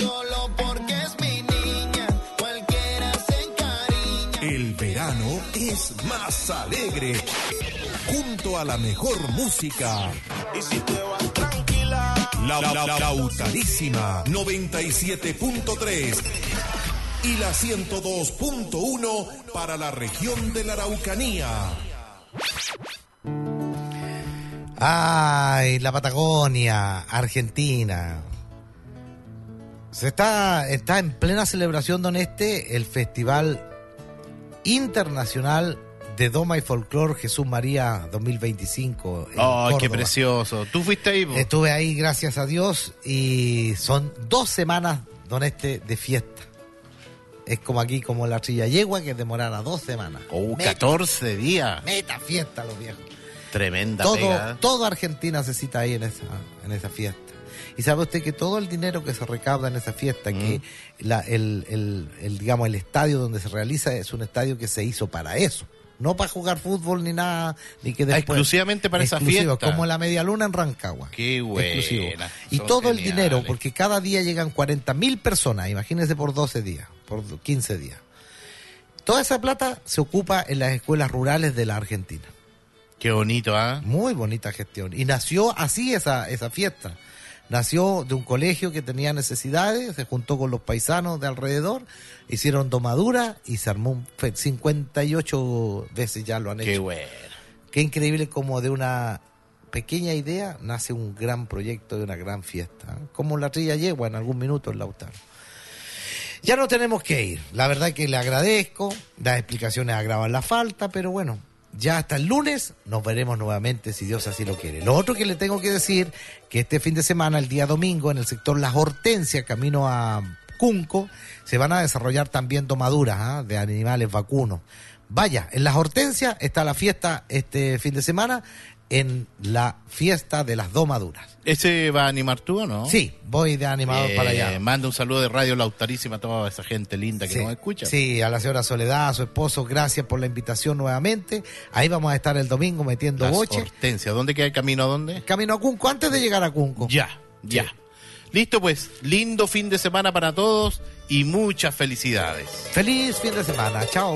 solo porque es mi niña, cualquiera se encariña. El verano es más alegre, junto a la mejor música. Y si te vas tranquila, Lautarísima 97.3 y la 102.1 para la región de la Araucanía. Ay, la Patagonia, Argentina. Está en plena celebración, don el Festival Internacional de Doma y Folclor Jesús María 2025. ¡Oh, qué precioso! ¿Tú fuiste ahí? Estuve ahí, gracias a Dios, y son 2 semanas, don de fiesta. Es como aquí, como la Trilla Yegua, que demorará 2 semanas. 14 días. Meta fiesta, los viejos. Tremenda pega. Todo Argentina se cita ahí en esa fiesta. Y sabe usted que todo el dinero que se recauda en esa fiesta, que digamos el estadio donde se realiza es un estadio que se hizo para eso. No para jugar fútbol ni nada, ni que después. Exclusivamente para esa fiesta. Como la Media Luna en Rancagua. Qué buena. Y todo el dinero, porque cada día llegan 40.000 personas, imagínense por 12 días, por 15 días. Toda esa plata se ocupa en las escuelas rurales de la Argentina. Qué bonito, ¿ah? Muy bonita gestión. Y nació así esa fiesta. Nació de un colegio que tenía necesidades, se juntó con los paisanos de alrededor, hicieron domadura y se armó un 58 veces ya lo han hecho. Qué bueno. Qué increíble como de una pequeña idea nace un gran proyecto de una gran fiesta. Como la Trilla Yegua en algún minuto en Lautaro. Ya no tenemos que ir. La verdad que le agradezco, las explicaciones agravan la falta, pero bueno. Ya hasta el lunes nos veremos nuevamente si Dios así lo quiere. Lo otro que le tengo que decir, que este fin de semana, el día domingo, en el sector Las Hortensias, camino a Cunco, se van a desarrollar también domaduras de animales vacunos. Vaya, en Las Hortensias está la fiesta este fin de semana, en la fiesta de las domaduras. ¿Ese va a animar tú o no? Sí, voy de animador para allá. Manda un saludo de Radio Lautarísima a toda esa gente linda que nos escucha. Sí, a la señora Soledad, a su esposo, gracias por la invitación nuevamente. Ahí vamos a estar el domingo metiendo boche. Hortensia, ¿dónde queda el camino? ¿A dónde? Camino a Cunco, antes de llegar a Cunco. Ya. Listo, pues, lindo fin de semana para todos y muchas felicidades. Feliz fin de semana, chao.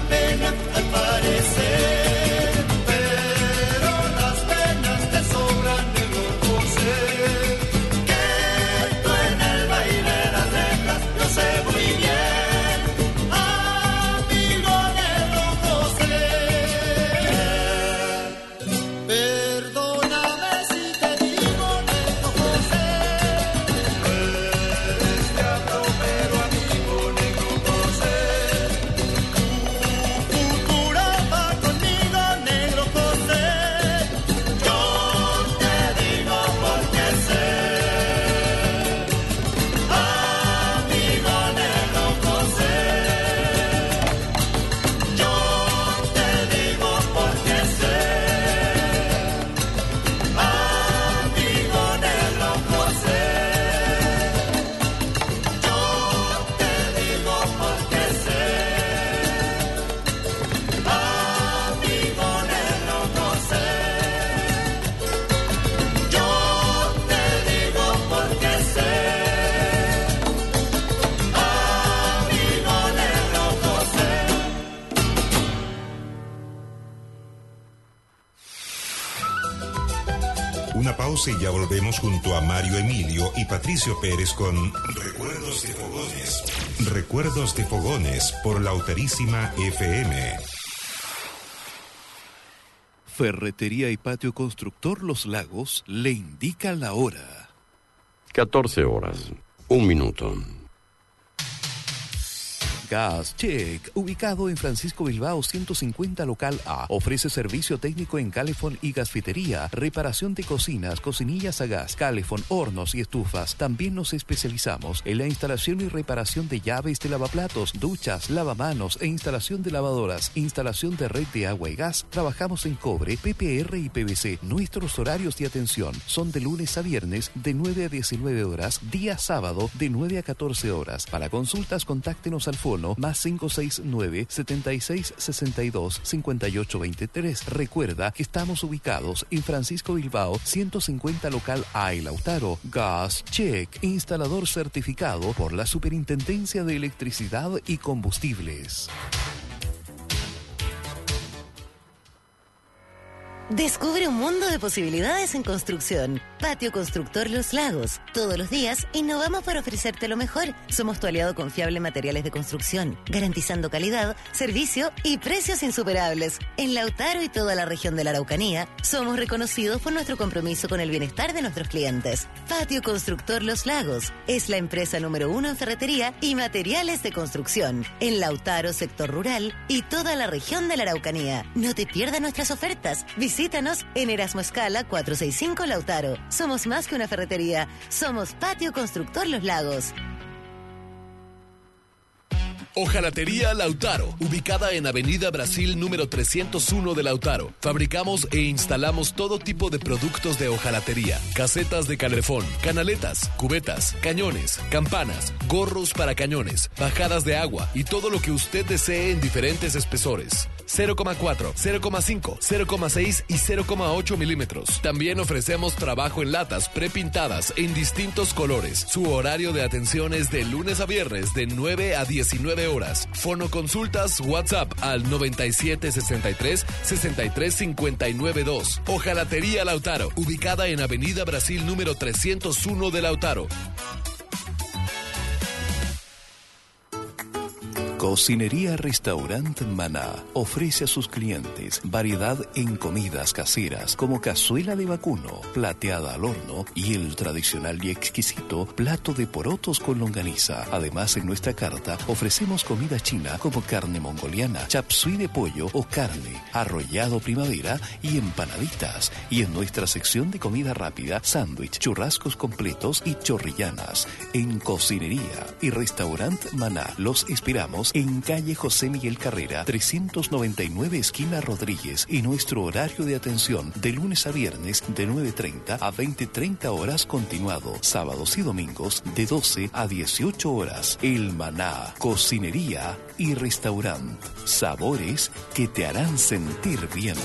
pena al parecer, pero las penas te sobran, negro José. Que tú en el baile las dejas, yo sé muy bien, amigo negro José. Perdóname si te digo, negro José, eres diablo pero amigo, negro José. Tu futuro va conmigo, negro José. Yo te digo porque sé, amigo negro José. Yo te digo porque sé, amigo negro José. Yo te digo porque sé, amigo negro José. Yo te digo porque sé, amigo negro José. Una pausa y ya volvemos junto a Mario Emilio y Patricio Pérez con Recuerdos de Fogones. Recuerdos de Fogones por Lautarísima FM. Ferretería y Patio Constructor Los Lagos le indica la hora. 14 horas, 1 minuto. Gas Check, ubicado en Francisco Bilbao 150 local A, ofrece servicio técnico en calefón y gasfitería, reparación de cocinas, cocinillas a gas, calefón, hornos y estufas. También nos especializamos en la instalación y reparación de llaves de lavaplatos, duchas, lavamanos e instalación de lavadoras, instalación de red de agua y gas. Trabajamos en cobre, PPR y PVC. Nuestros horarios de atención son de lunes a viernes de 9 a 19 horas, día sábado de 9 a 14 horas. Para consultas, contáctenos al fono más 569-7662-5823. Recuerda que estamos ubicados en Francisco Bilbao 150 local A El Lautaro. Gas Check, instalador certificado por la Superintendencia de Electricidad y Combustibles. Descubre un mundo de posibilidades en construcción. Patio Constructor Los Lagos. Todos los días innovamos para ofrecerte lo mejor. Somos tu aliado confiable en materiales de construcción, garantizando calidad, servicio y precios insuperables. En Lautaro y toda la región de la Araucanía, somos reconocidos por nuestro compromiso con el bienestar de nuestros clientes. Patio Constructor Los Lagos es la empresa número 1 en ferretería y materiales de construcción. En Lautaro, sector rural y toda la región de la Araucanía. No te pierdas nuestras ofertas. Visítanos en Erasmo Escala 465 Lautaro. Somos más que una ferretería. Somos Patio Constructor Los Lagos. Hojalatería Lautaro, ubicada en Avenida Brasil número 301 de Lautaro. Fabricamos e instalamos todo tipo de productos de hojalatería: casetas de calefón, canaletas, cubetas, cañones, campanas, gorros para cañones, bajadas de agua y todo lo que usted desee en diferentes espesores: 0,4, 0,5, 0,6 y 0,8 milímetros. También ofrecemos trabajo en latas prepintadas en distintos colores. Su horario de atención es de lunes a viernes de 9 a 19 horas. Fono consultas WhatsApp al 9763 63592. Hojalatería Lautaro, ubicada en Avenida Brasil número 301 de Lautaro. Cocinería Restaurant Maná ofrece a sus clientes variedad en comidas caseras como cazuela de vacuno, plateada al horno y el tradicional y exquisito plato de porotos con longaniza. Además, en nuestra carta ofrecemos comida china como carne mongoliana, chap suey de pollo o carne, arrollado primavera y empanaditas. Y en nuestra sección de comida rápida, sándwich, churrascos completos y chorrillanas. En Cocinería y Restaurant Maná los esperamos en calle José Miguel Carrera, 399 esquina Rodríguez, y nuestro horario de atención de lunes a viernes de 9:30 a 20:30 horas continuado, sábados y domingos de 12 a 18 horas. El Maná, Cocinería y Restaurant. Sabores que te harán sentir bien.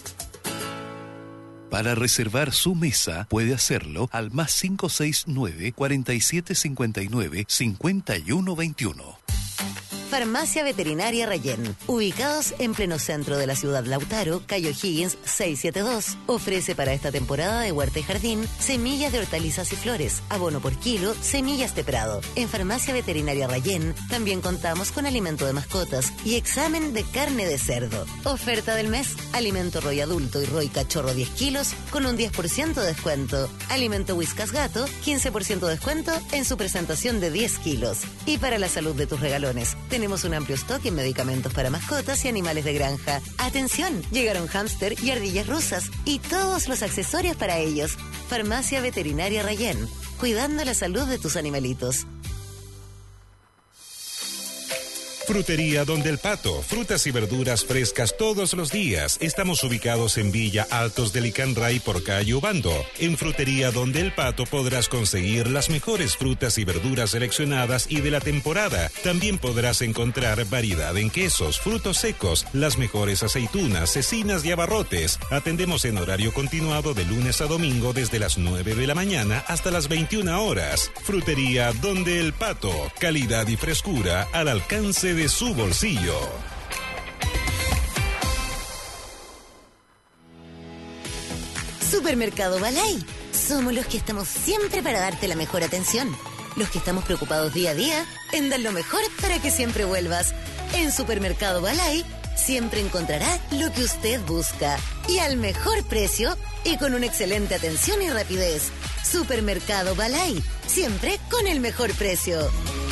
Para reservar su mesa, puede hacerlo al más 569 4759 5121. Farmacia Veterinaria Rayén, ubicados en pleno centro de la ciudad Lautaro, calle O'Higgins 672. Ofrece para esta temporada de huerta y jardín semillas de hortalizas y flores, abono por kilo, semillas de prado. En Farmacia Veterinaria Rayén también contamos con alimento de mascotas y examen de carne de cerdo. Oferta del mes, alimento Roy adulto y Roy cachorro 10 kilos con un 10% de descuento. Alimento Whiskas gato, 15% de descuento en su presentación de 10 kilos. Y para la salud de tus regalones, tenemos un amplio stock en medicamentos para mascotas y animales de granja. ¡Atención! Llegaron hámster y ardillas rusas y todos los accesorios para ellos. Farmacia Veterinaria Rayén, cuidando la salud de tus animalitos. Frutería Donde el Pato, frutas y verduras frescas todos los días. Estamos ubicados en Villa Altos de Licanray por calle Ubando. En Frutería Donde el Pato podrás conseguir las mejores frutas y verduras seleccionadas y de la temporada. También podrás encontrar variedad en quesos, frutos secos, las mejores aceitunas, cecinas y abarrotes. Atendemos en horario continuado de lunes a domingo desde las 9 de la mañana hasta las 21 horas. Frutería Donde el Pato, calidad y frescura al alcance de su bolsillo. Supermercado Balay. Somos los que estamos siempre para darte la mejor atención. Los que estamos preocupados día a día en dar lo mejor para que siempre vuelvas. En Supermercado Balay siempre encontrará lo que usted busca y al mejor precio y con una excelente atención y rapidez. Supermercado Balay, siempre con el mejor precio.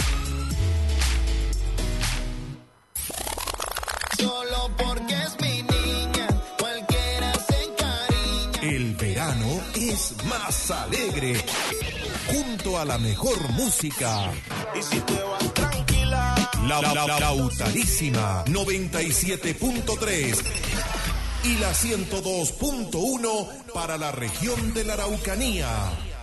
Solo porque es mi niña, cualquiera se encariña. El verano es más alegre, junto a la mejor música. Y si te vas tranquila, Lautarísima 97.3 y la 102.1 para la región de la Araucanía.